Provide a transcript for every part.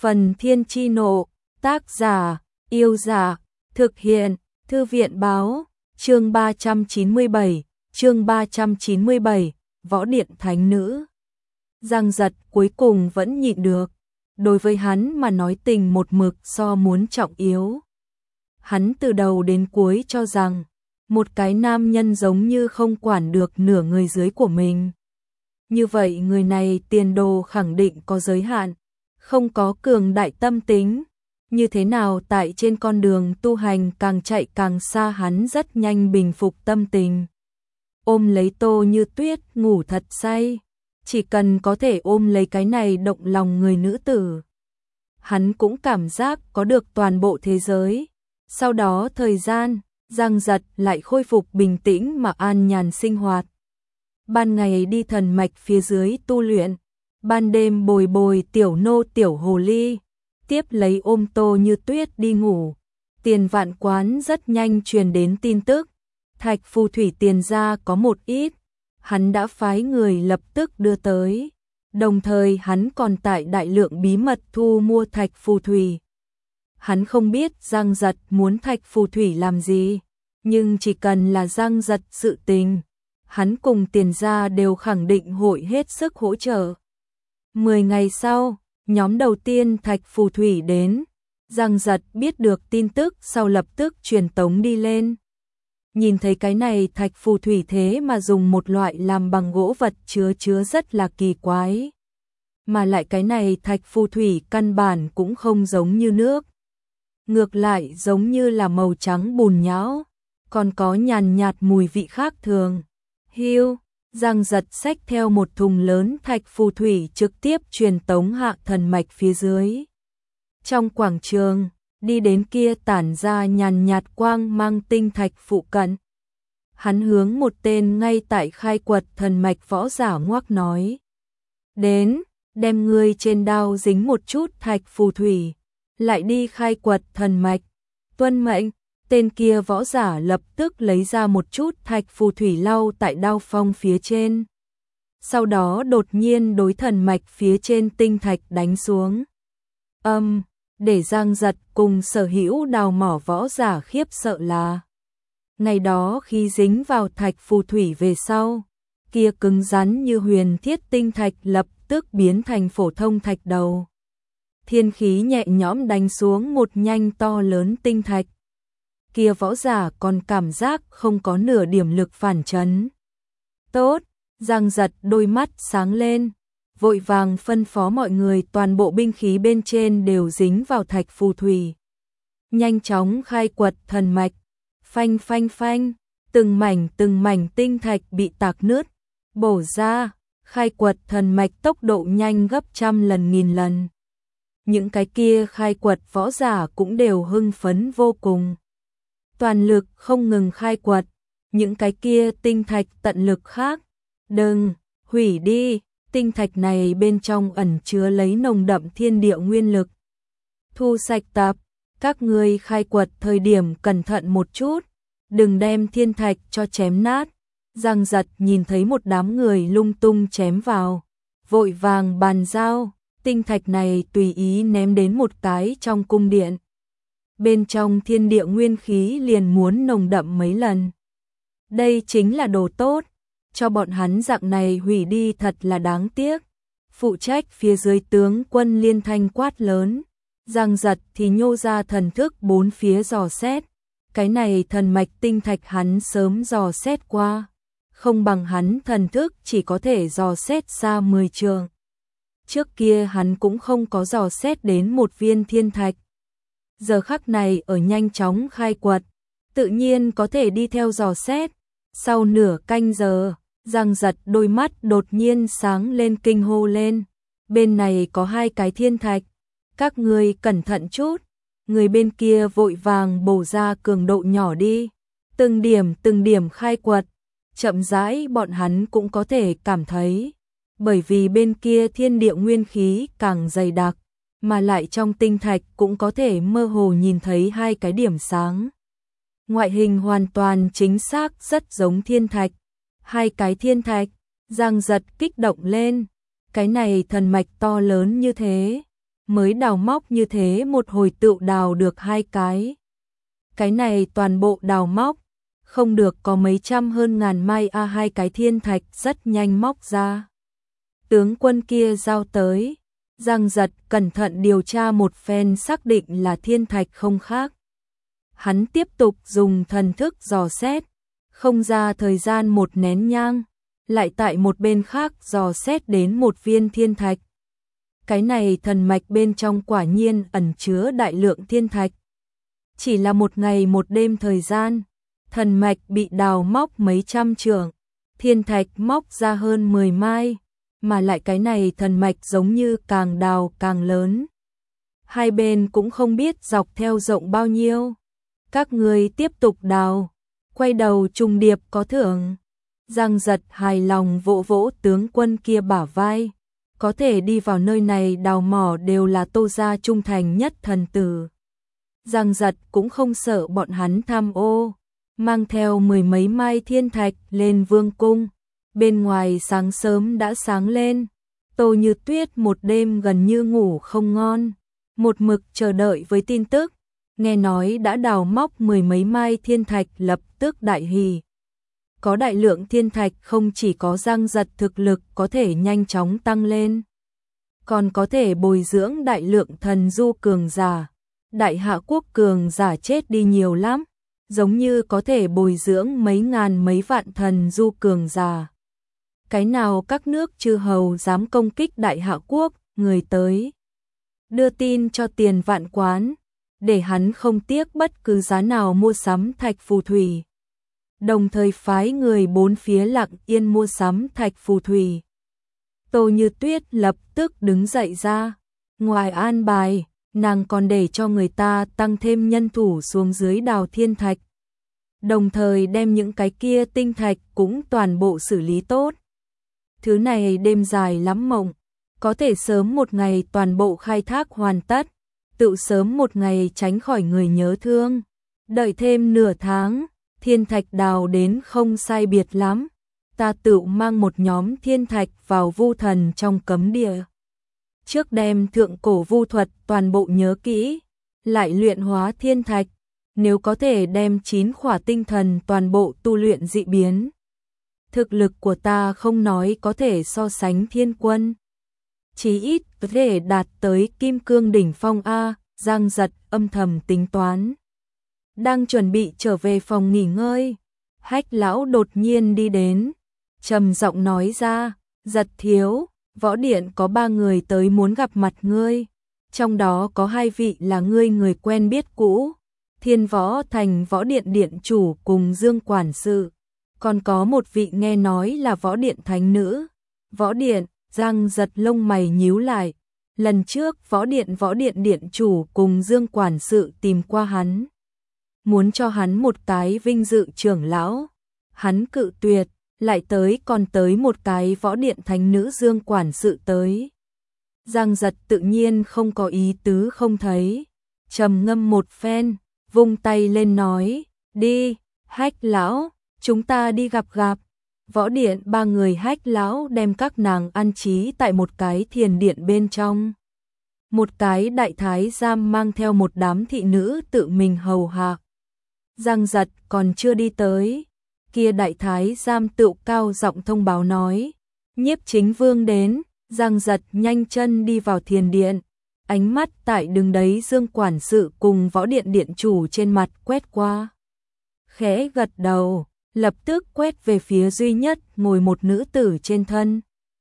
Phần Thiên Chi Nộ, tác giả, Yêu Giả, thực hiện, Thư viện Báo, chương 397, Võ Điện Thánh Nữ. Giang Giật cuối cùng vẫn nhịn được, đối với hắn mà nói tình một mực so muốn trọng yếu. Hắn từ đầu đến cuối cho rằng, một cái nam nhân giống như không quản được nửa người dưới của mình. Như vậy người này tiền đồ khẳng định có giới hạn, không có cường đại tâm tính. Như thế nào tại trên con đường tu hành càng chạy càng xa hắn rất nhanh bình phục tâm tình. Ôm lấy Tô Như Tuyết ngủ thật say, chỉ cần có thể ôm lấy cái này động lòng người nữ tử. Hắn cũng cảm giác có được toàn bộ thế giới. Sau đó thời gian, Giang Giật lại khôi phục bình tĩnh mà an nhàn sinh hoạt. Ban ngày đi thần mạch phía dưới tu luyện, ban đêm bồi bồi tiểu nô tiểu hồ ly, tiếp lấy ôm Tô Như Tuyết đi ngủ. Tiền Vạn quán rất nhanh truyền đến tin tức, thạch phù thủy tiền ra có một ít, hắn đã phái người lập tức đưa tới. Đồng thời hắn còn tại đại lượng bí mật thu mua thạch phù thủy. Hắn không biết Giang Giật muốn thạch phù thủy làm gì, nhưng chỉ cần là Giang Giật sự tình, hắn cùng tiền gia đều khẳng định hội hết sức hỗ trợ. 10 ngày sau, nhóm đầu tiên thạch phù thủy đến, Giang Giật biết được tin tức sau lập tức truyền tống đi lên. Nhìn thấy cái này thạch phù thủy thế mà dùng một loại làm bằng gỗ vật chứa rất là kỳ quái. Mà lại cái này thạch phù thủy căn bản cũng không giống như nước. Ngược lại giống như là màu trắng bùn nhão, còn có nhàn nhạt mùi vị khác thường. Hiu, Giang Giật xách theo một thùng lớn thạch phù thủy trực tiếp truyền tống hạ thần mạch phía dưới. Trong quảng trường, đi đến kia tản ra nhàn nhạt quang mang tinh thạch phụ cận. Hắn hướng một tên ngay tại khai quật thần mạch võ giả ngoác nói. Đến, đem ngươi trên đao dính một chút thạch phù thủy, lại đi khai quật thần mạch. Tuân mệnh, tên kia võ giả lập tức lấy ra một chút thạch phù thủy lau tại đao phong phía trên. Sau đó đột nhiên đối thần mạch phía trên tinh thạch đánh xuống. Để Giang Giật cùng sở hữu đào mỏ võ giả khiếp sợ là, ngày đó khi dính vào thạch phù thủy về sau, kia cứng rắn như huyền thiết tinh thạch lập tức biến thành phổ thông thạch đầu. Thiên khí nhẹ nhõm đánh xuống một nhanh to lớn tinh thạch. Kia võ giả còn cảm giác không có nửa điểm lực phản chấn. Tốt, Giang Giật đôi mắt sáng lên, vội vàng phân phó mọi người toàn bộ binh khí bên trên đều dính vào thạch phù thủy. Nhanh chóng khai quật thần mạch, phanh phanh phanh, từng mảnh tinh thạch bị tạc nứt, bổ ra, khai quật thần mạch tốc độ nhanh gấp trăm lần nghìn lần. Những cái kia khai quật võ giả cũng đều hưng phấn vô cùng. Toàn lực không ngừng khai quật, những cái kia tinh thạch tận lực khác. Đừng, hủy đi, tinh thạch này bên trong ẩn chứa lấy nồng đậm thiên địa nguyên lực. Thu sạch tạp, các ngươi khai quật thời điểm cẩn thận một chút, đừng đem thiên thạch cho chém nát. Giang Giật nhìn thấy một đám người lung tung chém vào, vội vàng bàn giao, tinh thạch này tùy ý ném đến một cái trong cung điện. Bên trong thiên địa nguyên khí liền muốn nồng đậm mấy lần. Đây chính là đồ tốt, cho bọn hắn dạng này hủy đi thật là đáng tiếc. Phụ trách phía dưới tướng quân liên thanh quát lớn, Giang Giật thì nhô ra thần thức bốn phía dò xét. Cái này thần mạch tinh thạch hắn sớm dò xét qua, không bằng hắn thần thức chỉ có thể dò xét xa 10 trượng. Trước kia hắn cũng không có dò xét đến một viên thiên thạch. Giờ khắc này ở nhanh chóng khai quật, tự nhiên có thể đi theo dò xét. Sau nửa canh giờ, Giang Giật đôi mắt đột nhiên sáng lên kinh hô lên. Bên này có 2 cái thiên thạch, các ngươi cẩn thận chút. Người bên kia vội vàng bổ ra cường độ nhỏ đi. Từng điểm khai quật, chậm rãi bọn hắn cũng có thể cảm thấy. Bởi vì bên kia thiên địa nguyên khí càng dày đặc, mà lại trong tinh thạch cũng có thể mơ hồ nhìn thấy 2 cái điểm sáng. Ngoại hình hoàn toàn chính xác rất giống thiên thạch. 2 cái thiên thạch, Giang Giật kích động lên. Cái này thần mạch to lớn như thế, mới đào móc như thế một hồi tựu đào được 2 cái. Cái này toàn bộ đào móc, không được có mấy trăm hơn ngàn mai 2 cái thiên thạch rất nhanh móc ra. Tướng quân kia giao tới, Giang Giật cẩn thận điều tra một phen xác định là thiên thạch không khác. Hắn tiếp tục dùng thần thức dò xét, không ra thời gian một nén nhang, lại tại một bên khác dò xét đến một viên thiên thạch. Cái này thần mạch bên trong quả nhiên ẩn chứa đại lượng thiên thạch. Chỉ là một ngày một đêm thời gian, thần mạch bị đào móc mấy trăm trượng, thiên thạch móc ra hơn 10 mai, mà lại cái này thần mạch giống như càng đào càng lớn. Hai bên cũng không biết dọc theo rộng bao nhiêu. Các người tiếp tục đào, quay đầu trùng điệp có thưởng. Giang Giật hài lòng vỗ vỗ tướng quân kia bả vai. Có thể đi vào nơi này đào mỏ đều là Tô gia trung thành nhất thần tử. Giang Giật cũng không sợ bọn hắn tham ô, mang theo 10 mấy mai thiên thạch lên vương cung. Bên ngoài sáng sớm đã sáng lên, Tô Như Tuyết một đêm gần như ngủ không ngon, một mực chờ đợi với tin tức. Nghe nói đã đào móc 10 mấy mai thiên thạch lập tức đại hỉ. Có đại lượng thiên thạch không chỉ có Giang Giật thực lực có thể nhanh chóng tăng lên, còn có thể bồi dưỡng đại lượng thần du cường giả. Đại hạ quốc cường giả chết đi nhiều lắm, giống như có thể bồi dưỡng mấy ngàn mấy vạn thần du cường giả. Cái nào các nước chư hầu dám công kích đại hạ quốc, người tới đưa tin cho Tiền Vạn Quán, để hắn không tiếc bất cứ giá nào mua sắm thạch phù thủy. Đồng thời phái người bốn phía lặng yên mua sắm thạch phù thủy. Tô Như Tuyết lập tức đứng dậy ra, ngoài an bài, nàng còn để cho người ta tăng thêm nhân thủ xuống dưới đào thiên thạch. Đồng thời đem những cái kia tinh thạch cũng toàn bộ xử lý tốt. Thứ này đêm dài lắm mộng, có thể sớm một ngày toàn bộ khai thác hoàn tất, tự sớm một ngày tránh khỏi người nhớ thương. Đợi thêm nửa tháng, thiên thạch đào đến không sai biệt lắm, ta tự mang một nhóm thiên thạch vào vu thần trong cấm địa. Trước đem thượng cổ vu thuật toàn bộ nhớ kỹ, lại luyện hóa thiên thạch, nếu có thể đem 9 khỏa tinh thần toàn bộ tu luyện dị biến. Thực lực của ta không nói có thể so sánh thiên quân, chí ít có thể đạt tới kim cương đỉnh phong A. Giang Giật âm thầm tính toán. Đang chuẩn bị trở về phòng nghỉ ngơi, Hách lão đột nhiên đi đến, trầm giọng nói ra, Giật thiếu, võ điện có 3 người tới muốn gặp mặt ngươi, trong đó có 2 vị là ngươi người quen biết cũ, Thiên Võ Thành võ điện điện chủ cùng Dương quản sự, còn có một vị nghe nói là võ điện thánh nữ. Võ điện, Giang Giật lông mày nhíu lại, lần trước võ điện điện chủ cùng Dương quản sự tìm qua hắn, muốn cho hắn một cái vinh dự trưởng lão, hắn cự tuyệt, lại còn tới một cái võ điện thánh nữ Dương quản sự tới. Giang Giật tự nhiên không có ý tứ không thấy, trầm ngâm một phen, vung tay lên nói, đi, Hách lão, chúng ta đi gặp. Võ điện 3 người Hách lão đem các nàng an trí tại một cái thiền điện bên trong. Một cái đại thái giám mang theo một đám thị nữ tự mình hầu hạ. Giang Giật còn chưa đi tới, kia đại thái giám tự cao giọng thông báo nói, Nhiếp Chính Vương đến. Giang Giật nhanh chân đi vào thiền điện, ánh mắt tại đứng đấy Dương quản sự cùng võ điện điện chủ trên mặt quét qua. Khẽ gật đầu, lập tức quét về phía duy nhất ngồi một nữ tử trên thân.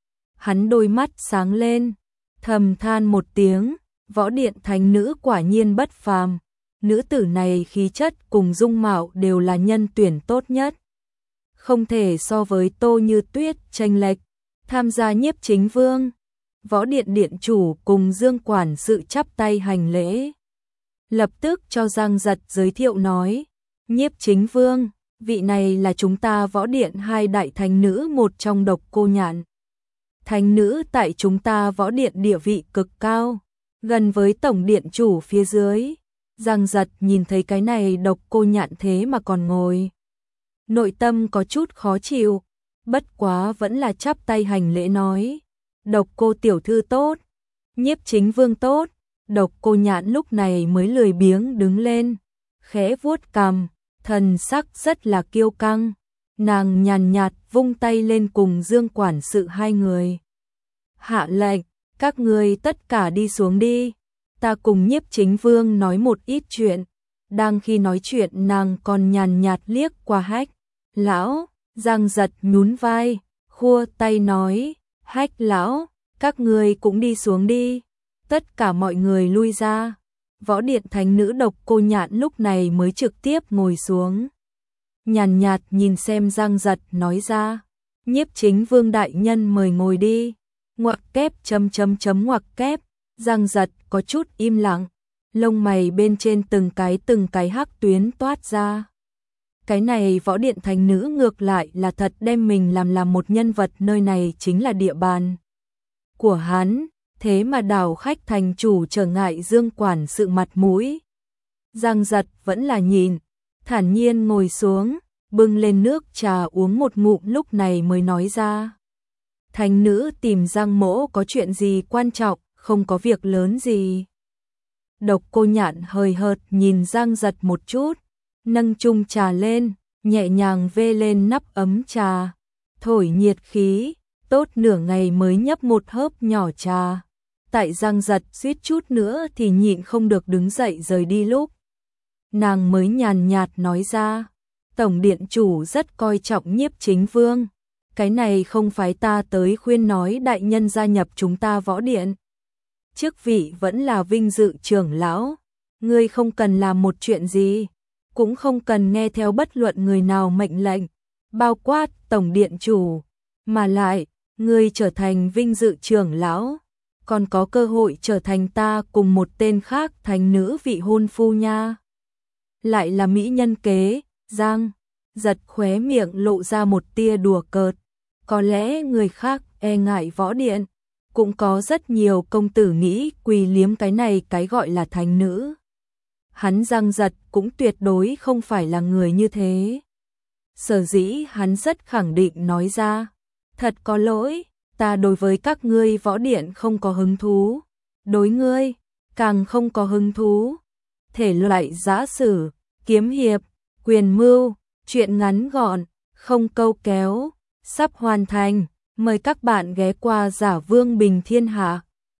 Hắn đôi mắt sáng lên, thầm than một tiếng, võ điện thánh nữ quả nhiên bất phàm. Nữ tử này khí chất cùng dung mạo đều là nhân tuyển tốt nhất, không thể so với Tô Như Tuyết chênh lệch. Tham gia Nhiếp Chính Vương, võ điện điện chủ cùng Dương quản sự chắp tay hành lễ. Lập tức cho Giang Giật giới thiệu nói, Nhiếp Chính Vương, vị này là chúng ta võ điện 2 đại thánh nữ một trong Độc Cô Nhạn. Thánh nữ tại chúng ta võ điện địa vị cực cao, gần với tổng điện chủ phía dưới. Giang Giật nhìn thấy cái này Độc Cô Nhạn thế mà còn ngồi, nội tâm có chút khó chịu, bất quá vẫn là chắp tay hành lễ nói, Độc Cô tiểu thư tốt, Nhiếp Chính Vương tốt, Độc Cô Nhạn lúc này mới lười biếng đứng lên, khẽ vuốt cằm, thần sắc rất là kiêu căng. Nàng nhàn nhạt vung tay lên cùng Dương quản sự hai người. Hạ lệnh, các ngươi tất cả đi xuống đi. Ta cùng Nhiếp Chính Vương nói một ít chuyện. Đang khi nói chuyện nàng còn nhàn nhạt liếc qua Hách lão. Giang Giật nhún vai, khua tay nói, Hách lão, các ngươi cũng đi xuống đi. Tất cả mọi người lui ra. Võ Điện thánh nữ Độc Cô Nhạn lúc này mới trực tiếp ngồi xuống. Nhàn nhạt nhìn xem Giang Giật nói ra, Nhiếp Chính Vương đại nhân mời ngồi đi. Ngoặc kép ngoặc kép. Giang Giật có chút im lặng, lông mày bên trên từng cái hắc tuyến toát ra. Cái này Võ Điện thánh nữ ngược lại là thật đem mình làm một nhân vật, nơi này chính là địa bàn của hắn, thế mà đảo khách thành chủ trở ngại Dương quản sự mặt mũi. Giang Giật vẫn là nhìn, thản nhiên ngồi xuống, bưng lên nước trà uống một ngụm lúc này mới nói ra. Thánh nữ tìm Giang mỗ có chuyện gì quan trọng, không có việc lớn gì. Độc Cô Nhạn hời hợt nhìn Giang Giật một chút, nâng chung trà lên, nhẹ nhàng vê lên nắp ấm trà, thổi nhiệt khí, tốt nửa ngày mới nhấp một hớp nhỏ trà. Tại Giang Giật suýt chút nữa thì nhịn không được đứng dậy rời đi lúc. Nàng mới nhàn nhạt nói ra, Tổng Điện Chủ rất coi trọng Nhiếp Chính Vương. Cái này không phải ta tới khuyên nói đại nhân gia nhập chúng ta Võ Điện. Chức vị vẫn là vinh dự trưởng lão. Ngươi không cần làm một chuyện gì, cũng không cần nghe theo bất luận người nào mệnh lệnh, bao quát Tổng Điện Chủ. Mà lại, ngươi trở thành vinh dự trưởng lão, còn có cơ hội trở thành ta cùng một tên khác thánh nữ vị hôn phu nha. Lại là mỹ nhân kế. Giang Giật khóe miệng lộ ra một tia đùa cợt. Có lẽ người khác e ngại Võ Điện, cũng có rất nhiều công tử nghĩ quỳ liếm cái này cái gọi là thánh nữ. Hắn Giang Giật cũng tuyệt đối không phải là người như thế. Sở dĩ hắn rất khẳng định nói ra, thật có lỗi, ta đối với các ngươi Võ Điện không có hứng thú, đối ngươi càng không có hứng thú. Thể loại giã sử, kiếm hiệp, quyền mưu, truyện ngắn gọn, không câu kéo, sắp hoàn thành. Mời các bạn ghé qua Giả Vương Bình Thiên Hạ.